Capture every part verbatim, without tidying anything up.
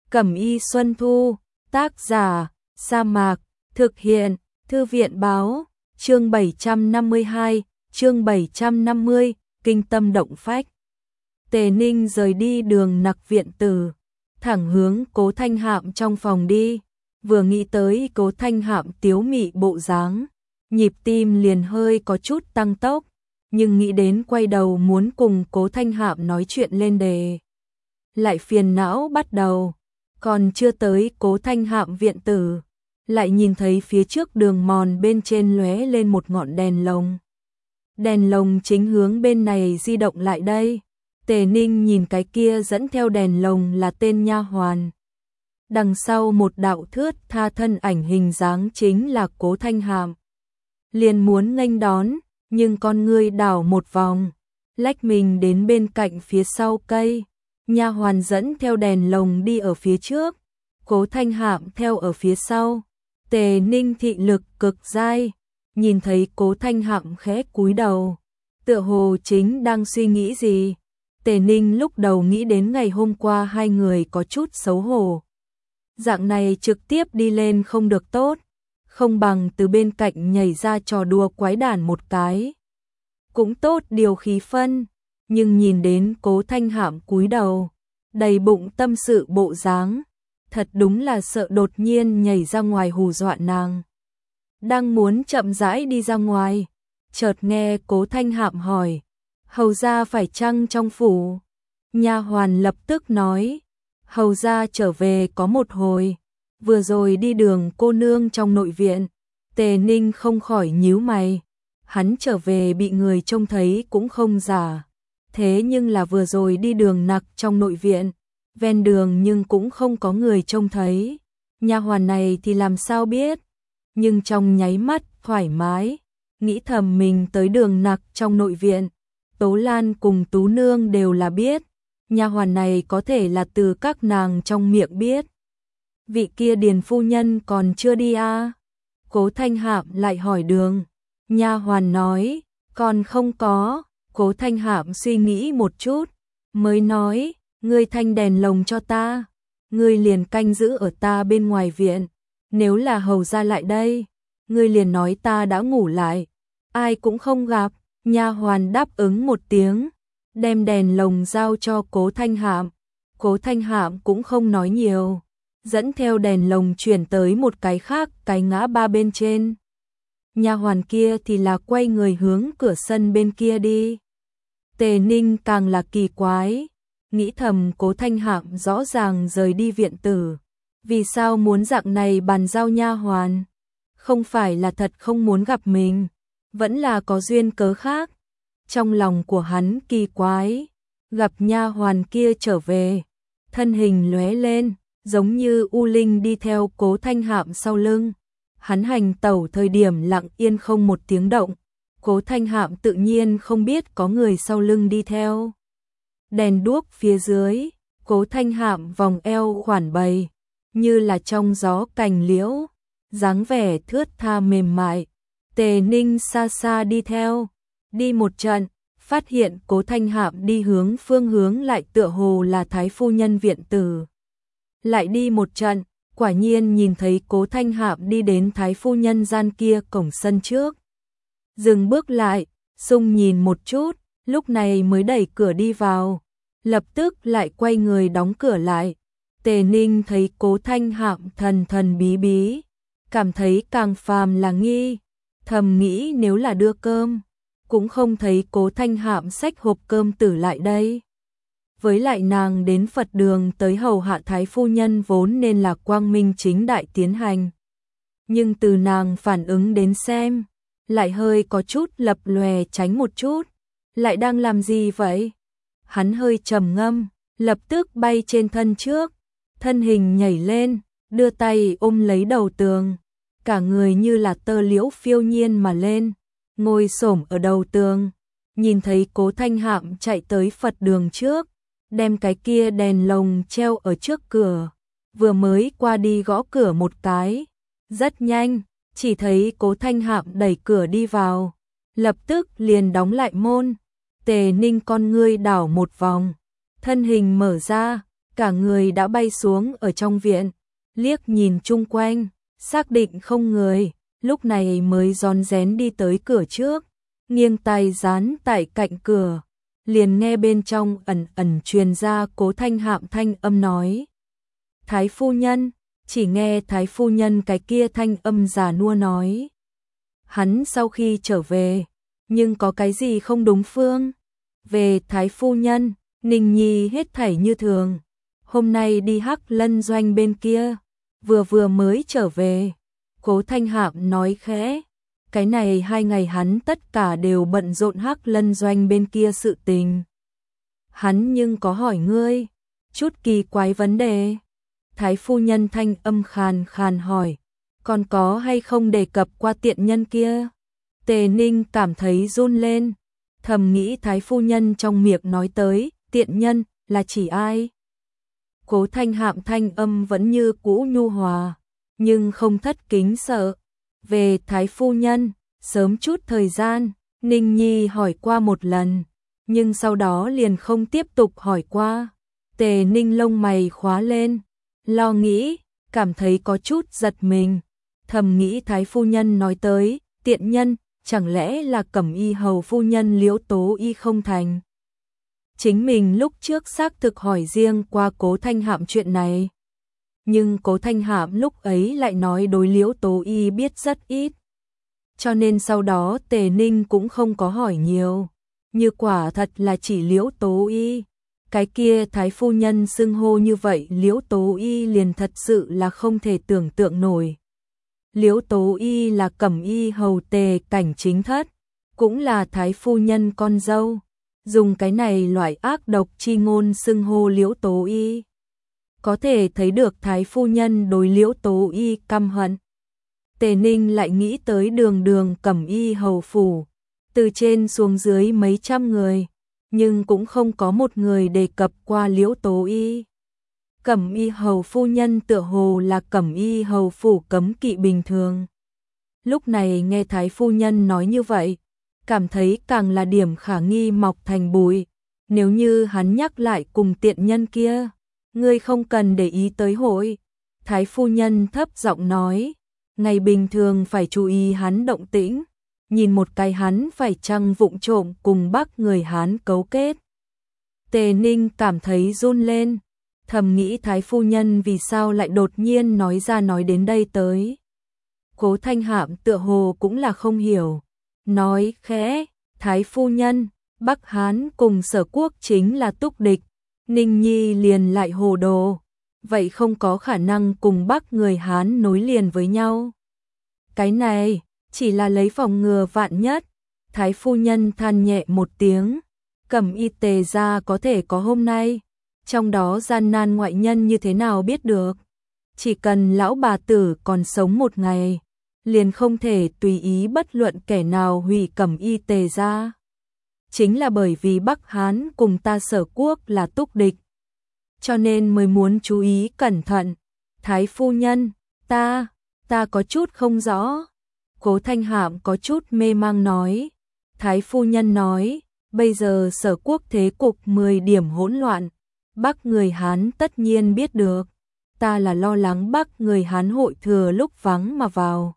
Cẩm y Xuân Thu, tác giả, Sa Mạc, thực hiện, Thư viện báo, chương bảy trăm năm mươi hai, chương bảy trăm năm mươi, kinh tâm động phách. Tề Ninh rời đi đường Nặc viện tử, thẳng hướng Cố Thanh Hạm trong phòng đi, vừa nghĩ tới Cố Thanh Hạm tiếu mị bộ dáng, nhịp tim liền hơi có chút tăng tốc, nhưng nghĩ đến quay đầu muốn cùng Cố Thanh Hạm nói chuyện lên đề, lại phiền não bắt đầu. Còn chưa tới Cố Thanh Hạm viện tử, lại nhìn thấy phía trước đường mòn bên trên lóe lên một ngọn đèn lồng. Đèn lồng chính hướng bên này di động lại đây. Tề Ninh nhìn cái kia dẫn theo đèn lồng là tên nha hoàn. Đằng sau một đạo thướt tha thân ảnh hình dáng chính là Cố Thanh Hạm. Liền muốn nghênh đón, nhưng con ngươi đảo một vòng, lách mình đến bên cạnh phía sau cây. Nha hoàn dẫn theo đèn lồng đi ở phía trước, Cố Thanh Hạm theo ở phía sau. Tề Ninh thị lực cực dai, nhìn thấy Cố Thanh Hạm khẽ cúi đầu, tựa hồ chính đang suy nghĩ gì. Tề Ninh lúc đầu nghĩ đến ngày hôm qua hai người có chút xấu hổ. Dạng này trực tiếp đi lên không được tốt, không bằng từ bên cạnh nhảy ra trò đùa quái đản một cái. Cũng tốt điều khí phân. Nhưng nhìn đến Cố Thanh Hạm cúi đầu, đầy bụng tâm sự bộ dáng, thật đúng là sợ đột nhiên nhảy ra ngoài hù dọa nàng. Đang muốn chậm rãi đi ra ngoài, chợt nghe Cố Thanh Hạm hỏi, hầu gia phải chăng trong phủ? Nha hoàn lập tức nói, hầu gia trở về có một hồi, vừa rồi đi đường cô nương trong nội viện. Tề Ninh không khỏi nhíu mày, hắn trở về bị người trông thấy cũng không giả. Thế nhưng là vừa rồi đi đường Nặc trong nội viện, ven đường nhưng cũng không có người trông thấy. Nha hoàn này thì làm sao biết? Nhưng trong nháy mắt thoải mái, nghĩ thầm mình tới đường Nặc trong nội viện, Tố Lan cùng Tú Nương đều là biết. Nha hoàn này có thể là từ các nàng trong miệng biết. Vị kia Điền phu nhân còn chưa đi à? Cố Thanh Hạm lại hỏi đường. Nha hoàn nói, còn không có. Cố Thanh Hạm suy nghĩ một chút, mới nói, ngươi thanh đèn lồng cho ta, ngươi liền canh giữ ở ta bên ngoài viện, nếu là hầu gia lại đây, ngươi liền nói ta đã ngủ lại, ai cũng không gặp. Nha hoàn đáp ứng một tiếng, đem đèn lồng giao cho Cố Thanh Hạm. Cố Thanh Hạm cũng không nói nhiều, dẫn theo đèn lồng chuyển tới một cái khác, cái ngã ba bên trên. Nha hoàn kia thì là quay người hướng cửa sân bên kia đi. Tề Ninh càng là kỳ quái, nghĩ thầm Cố Thanh Hạm rõ ràng rời đi viện tử, vì sao muốn dạng này bàn giao nha hoàn? Không phải là thật không muốn gặp mình, vẫn là có duyên cớ khác. Trong lòng của hắn kỳ quái, gặp nha hoàn kia trở về, thân hình lóe lên, giống như u linh đi theo Cố Thanh Hạm sau lưng. Hắn hành tẩu thời điểm lặng yên không một tiếng động. Cố Thanh Hạm tự nhiên không biết có người sau lưng đi theo. Đèn đuốc phía dưới, Cố Thanh Hạm vòng eo khoản bày, như là trong gió cành liễu, dáng vẻ thướt tha mềm mại. Tề Ninh xa xa đi theo, đi một trận, phát hiện Cố Thanh Hạm đi hướng phương hướng lại tựa hồ là Thái phu nhân viện tử. Lại đi một trận, quả nhiên nhìn thấy Cố Thanh Hạm đi đến Thái phu nhân gian kia cổng sân trước. Dừng bước lại, sung nhìn một chút, lúc này mới đẩy cửa đi vào, lập tức lại quay người đóng cửa lại. Tề Ninh thấy Cố Thanh Hạm thần thần bí bí, cảm thấy càng phàm là nghi, thầm nghĩ nếu là đưa cơm, cũng không thấy Cố Thanh Hạm xách hộp cơm tử lại đây. Với lại nàng đến Phật đường tới hầu hạ Thái phu nhân vốn nên là quang minh chính đại tiến hành. Nhưng từ nàng phản ứng đến xem, lại hơi có chút lập lòe tránh một chút. Lại đang làm gì vậy? Hắn hơi trầm ngâm, lập tức bay trên thân trước, thân hình nhảy lên, đưa tay ôm lấy đầu tường, cả người như là tơ liễu phiêu nhiên mà lên, ngồi xổm ở đầu tường, nhìn thấy Cố Thanh Hạm chạy tới Phật đường trước, đem cái kia đèn lồng treo ở trước cửa, vừa mới qua đi gõ cửa một cái, rất nhanh, chỉ thấy Cố Thanh Hạm đẩy cửa đi vào, lập tức liền đóng lại môn. Tề Ninh con ngươi đảo một vòng, thân hình mở ra, cả người đã bay xuống ở trong viện, liếc nhìn chung quanh, xác định không người, lúc này mới rón rén đi tới cửa trước, nghiêng tay dán tại cạnh cửa, liền nghe bên trong ẩn ẩn truyền ra Cố Thanh Hạm thanh âm nói. Thái phu nhân, chỉ nghe Thái phu nhân cái kia thanh âm già nua nói. Hắn sau khi trở về, nhưng có cái gì không đúng phương? Về Thái phu nhân, Ninh Nhi hết thảy như thường. Hôm nay đi Hắc Lân doanh bên kia, vừa vừa mới trở về. Cố Thanh Hạm nói khẽ, cái này hai ngày hắn tất cả đều bận rộn Hắc Lân doanh bên kia sự tình. Hắn nhưng có hỏi ngươi chút kỳ quái vấn đề. Thái phu nhân thanh âm khàn khàn hỏi, còn có hay không đề cập qua tiện nhân kia? Tề Ninh cảm thấy run lên, thầm nghĩ Thái phu nhân trong miệng nói tới tiện nhân là chỉ ai? Cố Thanh Hạm thanh âm vẫn như cũ nhu hòa, nhưng không thất kính sợ. Về Thái phu nhân, sớm chút thời gian, Ninh Nhi hỏi qua một lần, nhưng sau đó liền không tiếp tục hỏi qua. Tề Ninh lông mày khóa lên, lo nghĩ, cảm thấy có chút giật mình, thầm nghĩ Thái phu nhân nói tới tiện nhân, chẳng lẽ là Cẩm Y hầu phu nhân Liễu Tố Y không thành? Chính mình lúc trước xác thực hỏi riêng qua Cố Thanh Hạm chuyện này, nhưng Cố Thanh Hạm lúc ấy lại nói đối Liễu Tố Y biết rất ít, cho nên sau đó Tề Ninh cũng không có hỏi nhiều. Như quả thật là chỉ Liễu Tố Y, cái kia Thái phu nhân xưng hô như vậy Liễu Tố Y liền thật sự là không thể tưởng tượng nổi. Liễu Tố Y là Cẩm Y hầu Tề Cảnh chính thất, cũng là Thái phu nhân con dâu, dùng cái này loại ác độc chi ngôn xưng hô Liễu Tố Y, có thể thấy được Thái phu nhân đối Liễu Tố Y căm hận. Tề Ninh lại nghĩ tới đường đường Cẩm Y hầu phủ, từ trên xuống dưới mấy trăm người, nhưng cũng không có một người đề cập qua Liễu Tố Y. Cẩm Y hầu phu nhân tựa hồ là Cẩm Y hầu phủ cấm kỵ bình thường. Lúc này nghe Thái phu nhân nói như vậy, cảm thấy càng là điểm khả nghi mọc thành bụi. Nếu như hắn nhắc lại cùng tiện nhân kia, ngươi không cần để ý tới hội. Thái phu nhân thấp giọng nói, ngày bình thường phải chú ý hắn động tĩnh, nhìn một cái hắn phải chăng vụng trộm cùng Bắc người Hán cấu kết. Tề Ninh cảm thấy run lên, thầm nghĩ Thái phu nhân vì sao lại đột nhiên nói ra nói đến đây tới. Cố Thanh Hạm tựa hồ cũng là không hiểu, nói khẽ, Thái phu nhân, Bắc Hán cùng Sở Quốc chính là túc địch, Ninh Nhi liền lại hồ đồ, vậy không có khả năng cùng Bắc người Hán nối liền với nhau. Cái này chỉ là lấy phòng ngừa vạn nhất. Thái phu nhân than nhẹ một tiếng, Cẩm Y Tề gia có thể có hôm nay, trong đó gian nan ngoại nhân như thế nào biết được. Chỉ cần lão bà tử còn sống một ngày, liền không thể tùy ý bất luận kẻ nào hủy Cẩm Y Tề gia. Chính là bởi vì Bắc Hán cùng ta Sở Quốc là túc địch, cho nên mới muốn chú ý cẩn thận. Thái phu nhân, ta, ta có chút không rõ. Cố Thanh Hạm có chút mê mang nói. Thái phu nhân nói, bây giờ Sở Quốc thế cục mười điểm hỗn loạn, Bắc người Hán tất nhiên biết được, ta là lo lắng Bắc người Hán hội thừa lúc vắng mà vào,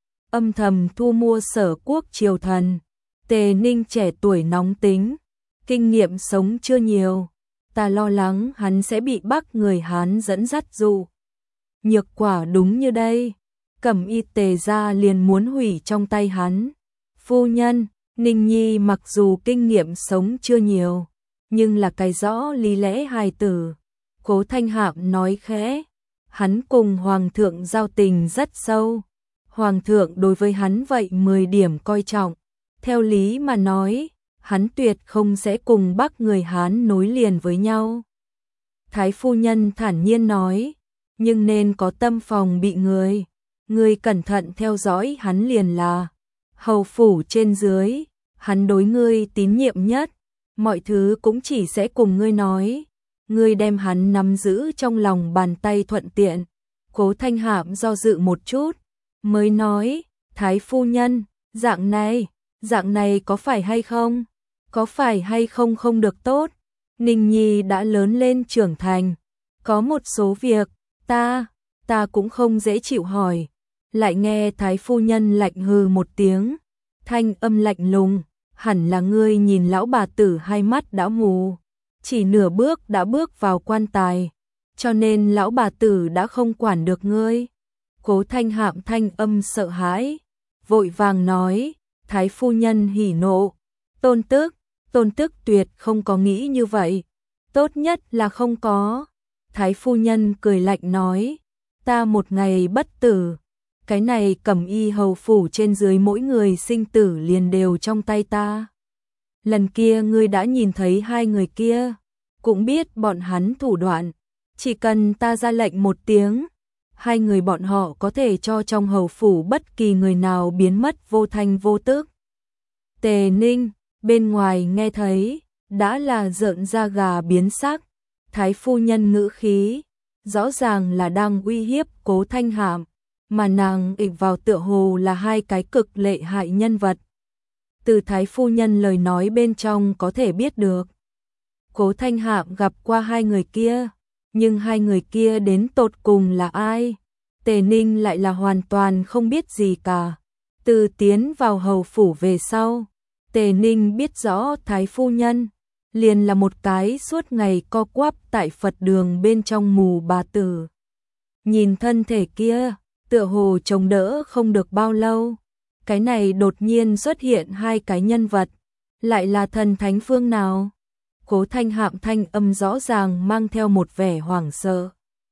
âm thầm thu mua Sở Quốc triều thần. Tề Ninh trẻ tuổi nóng tính, kinh nghiệm sống chưa nhiều, ta lo lắng hắn sẽ bị Bắc người Hán dẫn dắt dụ. Nhược quả đúng như đây, Cẩm Y Tề gia liền muốn hủy trong tay hắn. Phu nhân, Ninh Nhi mặc dù kinh nghiệm sống chưa nhiều, nhưng là cái rõ lý lẽ hài tử. Cố Thanh Hạm nói khẽ, hắn cùng Hoàng thượng giao tình rất sâu, Hoàng thượng đối với hắn vậy mười điểm coi trọng. Theo lý mà nói, hắn tuyệt không sẽ cùng Bắc người Hán nối liền với nhau. Thái phu nhân thản nhiên nói, nhưng nên có tâm phòng bị người, người cẩn thận theo dõi hắn liền là. Hầu phủ trên dưới, hắn đối ngươi tín nhiệm nhất, mọi thứ cũng chỉ sẽ cùng ngươi nói, ngươi đem hắn nắm giữ trong lòng bàn tay thuận tiện. Cố Thanh Hạm do dự một chút, mới nói, Thái phu nhân, dạng này, dạng này có phải hay không? Có phải hay không không được tốt? Ninh Nhi đã lớn lên trưởng thành, Có một số việc, ta, ta cũng không dễ chịu hỏi. Lại nghe Thái phu nhân lạnh hừ một tiếng, thanh âm lạnh lùng, hẳn là ngươi nhìn lão bà tử hai mắt đã mù, chỉ nửa bước đã bước vào quan tài, cho nên lão bà tử đã không quản được ngươi. Cố Thanh Hạm thanh âm sợ hãi, vội vàng nói, Thái phu nhân hỉ nộ, tôn tước, tôn tước tuyệt không có nghĩ như vậy, tốt nhất là không có. Thái phu nhân cười lạnh nói, ta một ngày bất tử, cái này cẩm y hầu phủ trên dưới mỗi người sinh tử liền đều trong tay ta. Lần kia ngươi đã nhìn thấy hai người kia, cũng biết bọn hắn thủ đoạn, chỉ cần ta ra lệnh một tiếng, hai người bọn họ có thể cho trong hầu phủ bất kỳ người nào biến mất vô thanh vô tức. Tề Ninh, bên ngoài nghe thấy, đã là rợn da gà biến sắc, Thái phu nhân ngữ khí, rõ ràng là đang uy hiếp Cố Thanh Hạm, mà nàng ịch vào tựa hồ là hai cái cực lệ hại nhân vật. Từ Thái phu nhân lời nói bên trong có thể biết được, Cố Thanh Hạm gặp qua hai người kia, nhưng hai người kia đến tột cùng là ai? Tề Ninh lại là hoàn toàn không biết gì cả. Từ tiến vào hầu phủ về sau, Tề Ninh biết rõ Thái phu nhân liền là một cái suốt ngày co quắp tại Phật đường bên trong mù bà tử. Nhìn thân thể kia, tựa hồ chống đỡ không được bao lâu, cái này đột nhiên xuất hiện hai cái nhân vật, lại là thần thánh phương nào? Cố Thanh Hạm thanh âm rõ ràng mang theo một vẻ hoảng sợ,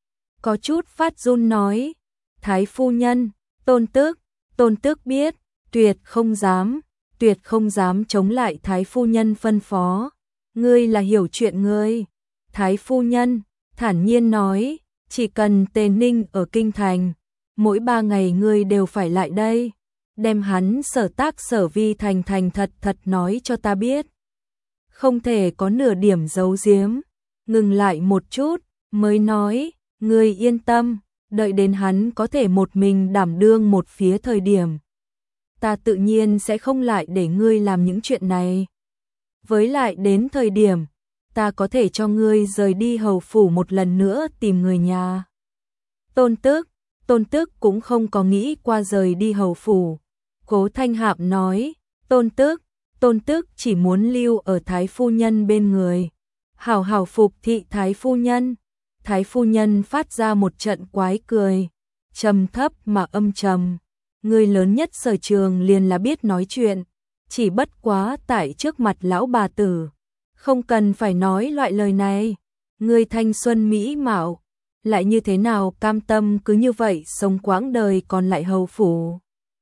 có chút phát run nói, Thái phu nhân, tôn tước, tôn tước biết, tuyệt không dám, tuyệt không dám chống lại Thái phu nhân phân phó, ngươi là hiểu chuyện ngươi. Thái phu nhân thản nhiên nói, chỉ cần Tề Ninh ở kinh thành, mỗi ba ngày ngươi đều phải lại đây, đem hắn sở tác sở vi thành thành thật thật nói cho ta biết. Không thể có nửa điểm giấu giếm. Ngừng lại một chút, mới nói, ngươi yên tâm, đợi đến hắn có thể một mình đảm đương một phía thời điểm, ta tự nhiên sẽ không lại để ngươi làm những chuyện này. Với lại đến thời điểm, ta có thể cho ngươi rời đi hầu phủ một lần nữa tìm người nhà. Tôn tước, tôn tước cũng không có nghĩ qua rời đi hầu phủ. Cố Thanh Hạm nói, tôn tước, tôn tước chỉ muốn lưu ở Thái phu nhân bên người, hảo hảo phục thị Thái phu nhân. Thái phu nhân phát ra một trận quái cười, trầm thấp mà âm trầm, ngươi lớn nhất sở trường liền là biết nói chuyện, chỉ bất quá tại trước mặt lão bà tử, không cần phải nói loại lời này, ngươi thanh xuân mỹ mạo, lại như thế nào cam tâm cứ như vậy sống quãng đời còn lại hầu phủ.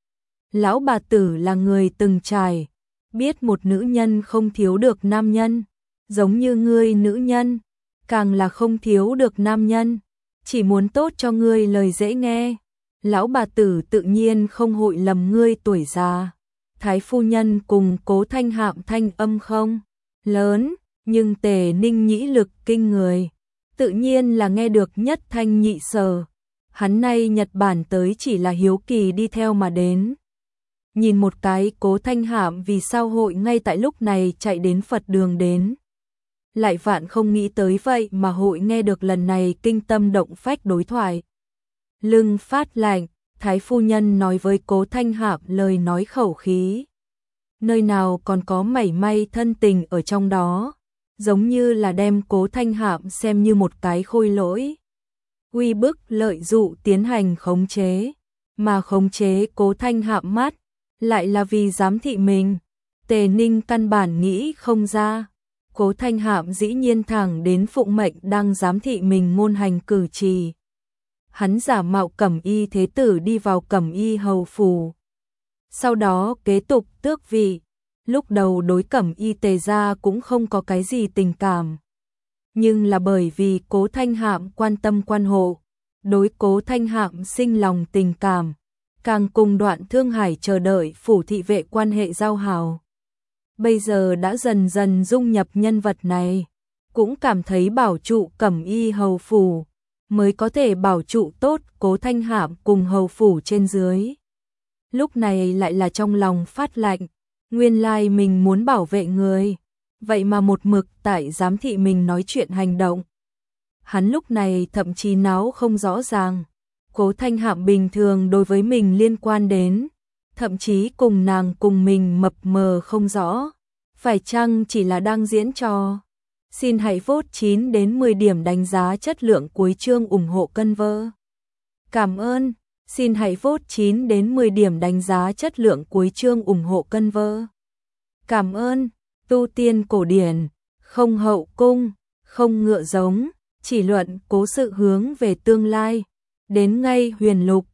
Lão bà tử là người từng trải, biết một nữ nhân không thiếu được nam nhân, giống như ngươi nữ nhân, càng là không thiếu được nam nhân, chỉ muốn tốt cho ngươi lời dễ nghe. Lão bà tử tự nhiên không hội lầm ngươi tuổi già. Thái phu nhân cùng Cố Thanh Hạm thanh âm không lớn, nhưng Tề Ninh nhĩ lực kinh người, tự nhiên là nghe được nhất thanh nhị sở. Hắn nay Nhật Bản tới chỉ là hiếu kỳ đi theo mà đến. Nhìn một cái Cố Thanh Hạm vì sao hội ngay tại lúc này chạy đến Phật đường đến. Lại vạn không nghĩ tới vậy mà hội nghe được lần này kinh tâm động phách đối thoại. Lưng phát lạnh, Thái phu nhân nói với Cố Thanh Hạm lời nói khẩu khí, nơi nào còn có mảy may thân tình ở trong đó, giống như là đem Cố Thanh Hạm xem như một cái khôi lỗi, uy bức lợi dụ tiến hành khống chế, mà khống chế Cố Thanh Hạm mắt, lại là vì giám thị mình. Tề Ninh căn bản nghĩ không ra, Cố Thanh Hạm dĩ nhiên thẳng đến phụng mệnh đang giám thị mình ngôn hành cử chỉ. Hắn giả mạo Cẩm Y thế tử đi vào Cẩm Y hầu phủ, sau đó kế tục tước vị. Lúc đầu đối Cẩm Y Tề gia cũng không có cái gì tình cảm, nhưng là bởi vì Cố Thanh Hạm quan tâm quan hộ, đối Cố Thanh Hạm sinh lòng tình cảm, càng cùng Đoạn Thương Hải chờ đợi phủ thị vệ quan hệ giao hảo. Bây giờ đã dần dần dung nhập nhân vật này, cũng cảm thấy bảo trụ Cẩm Y hầu phủ mới có thể bảo trụ tốt Cố Thanh Hạm cùng hầu phủ trên dưới. Lúc này lại là trong lòng phát lạnh, nguyên lai mình muốn bảo vệ người, vậy mà một mực tại giám thị mình nói chuyện hành động. hắn lúc này thậm chí não không rõ ràng. Cố Thanh Hạm bình thường đối với mình liên quan đến, thậm chí cùng nàng cùng mình mập mờ không rõ, phải chăng chỉ là đang diễn trò. Xin hãy vote chín đến mười điểm đánh giá chất lượng cuối chương ủng hộ cân vơ. Cảm ơn, xin hãy vote chín đến mười điểm đánh giá chất lượng cuối chương ủng hộ cân vơ. Cảm ơn, tu tiên cổ điển, không hậu cung, không ngựa giống, chỉ luận cố sự hướng về tương lai, đến ngay huyền lục,